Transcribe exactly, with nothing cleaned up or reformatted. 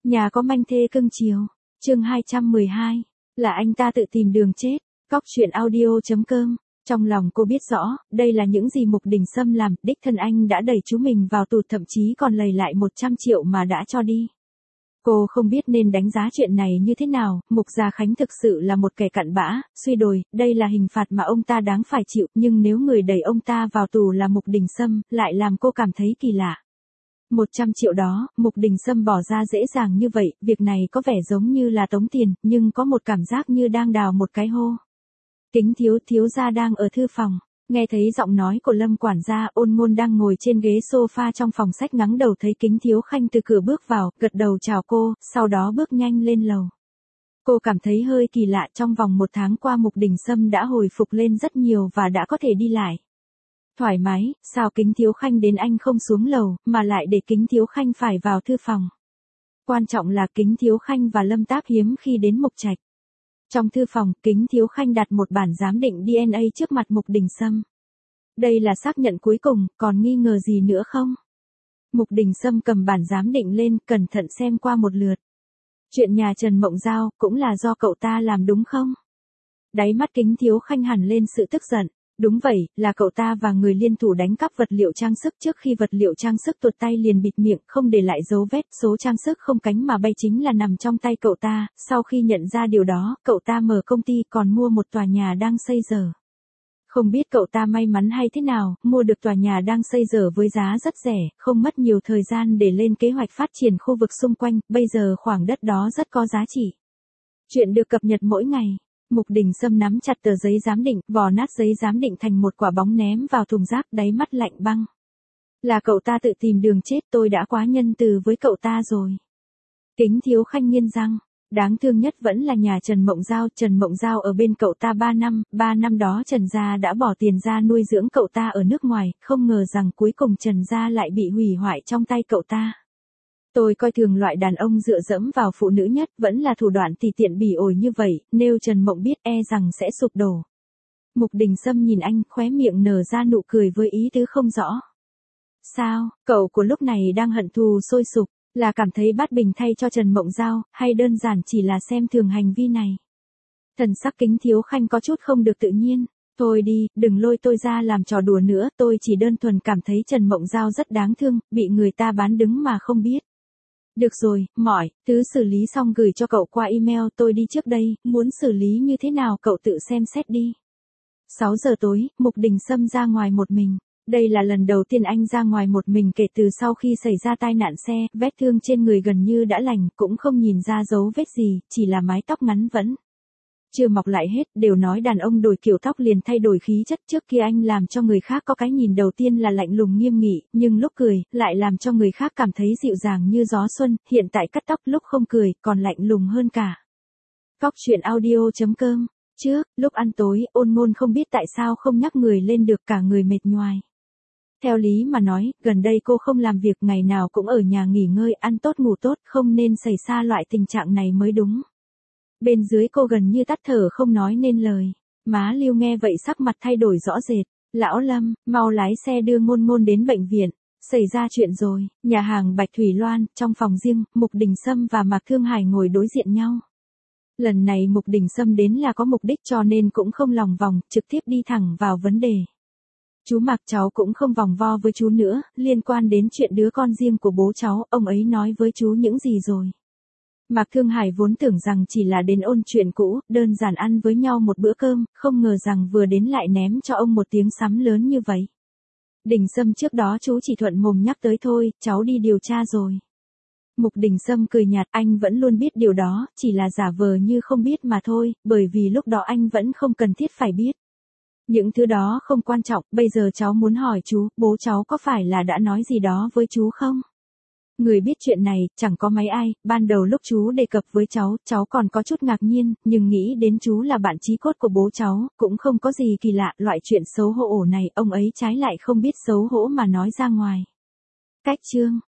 Nhà có manh thê cưng chiều. Chương hai trăm mười hai. Là anh ta tự tìm đường chết. Cóc truyện audio.com. Trong lòng cô biết rõ, đây là những gì Mục Đình Sâm làm, đích thân anh đã đẩy chú mình vào tù, thậm chí còn lầy lại một trăm triệu mà đã cho đi. Cô không biết nên đánh giá chuyện này như thế nào, Mục Gia Khánh thực sự là một kẻ cặn bã, suy đồi, đây là hình phạt mà ông ta đáng phải chịu, nhưng nếu người đẩy ông ta vào tù là Mục Đình Sâm, lại làm cô cảm thấy kỳ lạ. một trăm triệu đó, Mục Đình Sâm bỏ ra dễ dàng như vậy, việc này có vẻ giống như là tống tiền, nhưng có một cảm giác như đang đào một cái hô. Kính thiếu thiếu gia đang ở thư phòng, nghe thấy giọng nói của Lâm quản gia, Ôn Ngôn đang ngồi trên ghế sofa trong phòng sách ngắng đầu thấy Kính Thiếu Khanh từ cửa bước vào, gật đầu chào cô, sau đó bước nhanh lên lầu. Cô cảm thấy hơi kỳ lạ, trong vòng một tháng qua Mục Đình Sâm đã hồi phục lên rất nhiều và đã có thể đi lại thoải mái, sao Kính Thiếu Khanh đến anh không xuống lầu, mà lại để Kính Thiếu Khanh phải vào thư phòng. Quan trọng là Kính Thiếu Khanh và Lâm Táp hiếm khi đến Mục Trạch. Trong thư phòng, Kính Thiếu Khanh đặt một bản giám định đê en a trước mặt Mục Đình Sâm. Đây là xác nhận cuối cùng, còn nghi ngờ gì nữa không? Mục Đình Sâm cầm bản giám định lên, cẩn thận xem qua một lượt. Chuyện nhà Trần Mộng Giao, cũng là do cậu ta làm đúng không? Đáy mắt Kính Thiếu Khanh hẳn lên sự tức giận. Đúng vậy, là cậu ta và người liên thủ đánh cắp vật liệu trang sức, trước khi vật liệu trang sức tuột tay liền bịt miệng, không để lại dấu vết, số trang sức không cánh mà bay chính là nằm trong tay cậu ta, sau khi nhận ra điều đó, cậu ta mở công ty còn mua một tòa nhà đang xây dở. Không biết cậu ta may mắn hay thế nào, mua được tòa nhà đang xây dở với giá rất rẻ, không mất nhiều thời gian để lên kế hoạch phát triển khu vực xung quanh, bây giờ khoảng đất đó rất có giá trị. Chuyện được cập nhật mỗi ngày. Mục Đình Sâm nắm chặt tờ giấy giám định, vò nát giấy giám định thành một quả bóng ném vào thùng rác, đáy mắt lạnh băng. Là cậu ta tự tìm đường chết, tôi đã quá nhân từ với cậu ta rồi. Kính Thiếu Khanh nghiến răng, đáng thương nhất vẫn là nhà Trần Mộng Giao, Trần Mộng Giao ở bên cậu ta ba năm, ba năm đó Trần Gia đã bỏ tiền ra nuôi dưỡng cậu ta ở nước ngoài, không ngờ rằng cuối cùng Trần Gia lại bị hủy hoại trong tay cậu ta. Tôi coi thường loại đàn ông dựa dẫm vào phụ nữ nhất, vẫn là thủ đoạn tùy tiện bỉ ổi như vậy, nếu Trần Mộng biết e rằng sẽ sụp đổ. Mục Đình Sâm nhìn anh, khóe miệng nở ra nụ cười với ý tứ không rõ. Sao, cậu của lúc này đang hận thù sôi sục, là cảm thấy bát bình thay cho Trần Mộng Giao, hay đơn giản chỉ là xem thường hành vi này? Thần sắc Kính Thiếu Khanh có chút không được tự nhiên. Thôi đi, đừng lôi tôi ra làm trò đùa nữa, tôi chỉ đơn thuần cảm thấy Trần Mộng Giao rất đáng thương, bị người ta bán đứng mà không biết. Được rồi, mọi thứ xử lý xong gửi cho cậu qua email, tôi đi trước đây, muốn xử lý như thế nào cậu tự xem xét đi. sáu giờ tối, Mục Đình Sâm ra ngoài một mình. Đây là lần đầu tiên anh ra ngoài một mình kể từ sau khi xảy ra tai nạn xe, vết thương trên người gần như đã lành, cũng không nhìn ra dấu vết gì, chỉ là mái tóc ngắn vẫn chưa mọc lại hết, đều nói đàn ông đổi kiểu tóc liền thay đổi khí chất, trước kia anh làm cho người khác có cái nhìn đầu tiên là lạnh lùng nghiêm nghị, nhưng lúc cười, lại làm cho người khác cảm thấy dịu dàng như gió xuân, hiện tại cắt tóc lúc không cười, còn lạnh lùng hơn cả. Cóc truyện audio.com. Trước, lúc ăn tối, Ôn Ngôn không biết tại sao không nhắc người lên được, cả người mệt nhoài. Theo lý mà nói, gần đây cô không làm việc, ngày nào cũng ở nhà nghỉ ngơi, ăn tốt ngủ tốt, không nên xảy ra loại tình trạng này mới đúng. Bên dưới cô gần như tắt thở không nói nên lời. Má Lưu nghe vậy sắc mặt thay đổi rõ rệt. Lão Lâm, mau lái xe đưa Ngôn Ngôn đến bệnh viện. Xảy ra chuyện rồi. Nhà hàng Bạch Thủy Loan, trong phòng riêng, Mục Đình Sâm và Mạc Thương Hải ngồi đối diện nhau. Lần này Mục Đình Sâm đến là có mục đích cho nên cũng không lòng vòng, trực tiếp đi thẳng vào vấn đề. Chú Mạc, cháu cũng không vòng vo với chú nữa, liên quan đến chuyện đứa con riêng của bố cháu, ông ấy nói với chú những gì rồi? Mạc Thương Hải vốn tưởng rằng chỉ là đến ôn chuyện cũ, đơn giản ăn với nhau một bữa cơm, không ngờ rằng vừa đến lại ném cho ông một tiếng sấm lớn như vậy. Đình Sâm, trước đó chú chỉ thuận mồm nhắc tới thôi, cháu đi điều tra rồi. Mục Đình Sâm cười nhạt, anh vẫn luôn biết điều đó, chỉ là giả vờ như không biết mà thôi, bởi vì lúc đó anh vẫn không cần thiết phải biết. Những thứ đó không quan trọng, bây giờ cháu muốn hỏi chú, bố cháu có phải là đã nói gì đó với chú không? Người biết chuyện này, chẳng có mấy ai, ban đầu lúc chú đề cập với cháu, cháu còn có chút ngạc nhiên, nhưng nghĩ đến chú là bạn chí cốt của bố cháu, cũng không có gì kỳ lạ, loại chuyện xấu hổ này, ông ấy trái lại không biết xấu hổ mà nói ra ngoài. Cách chương.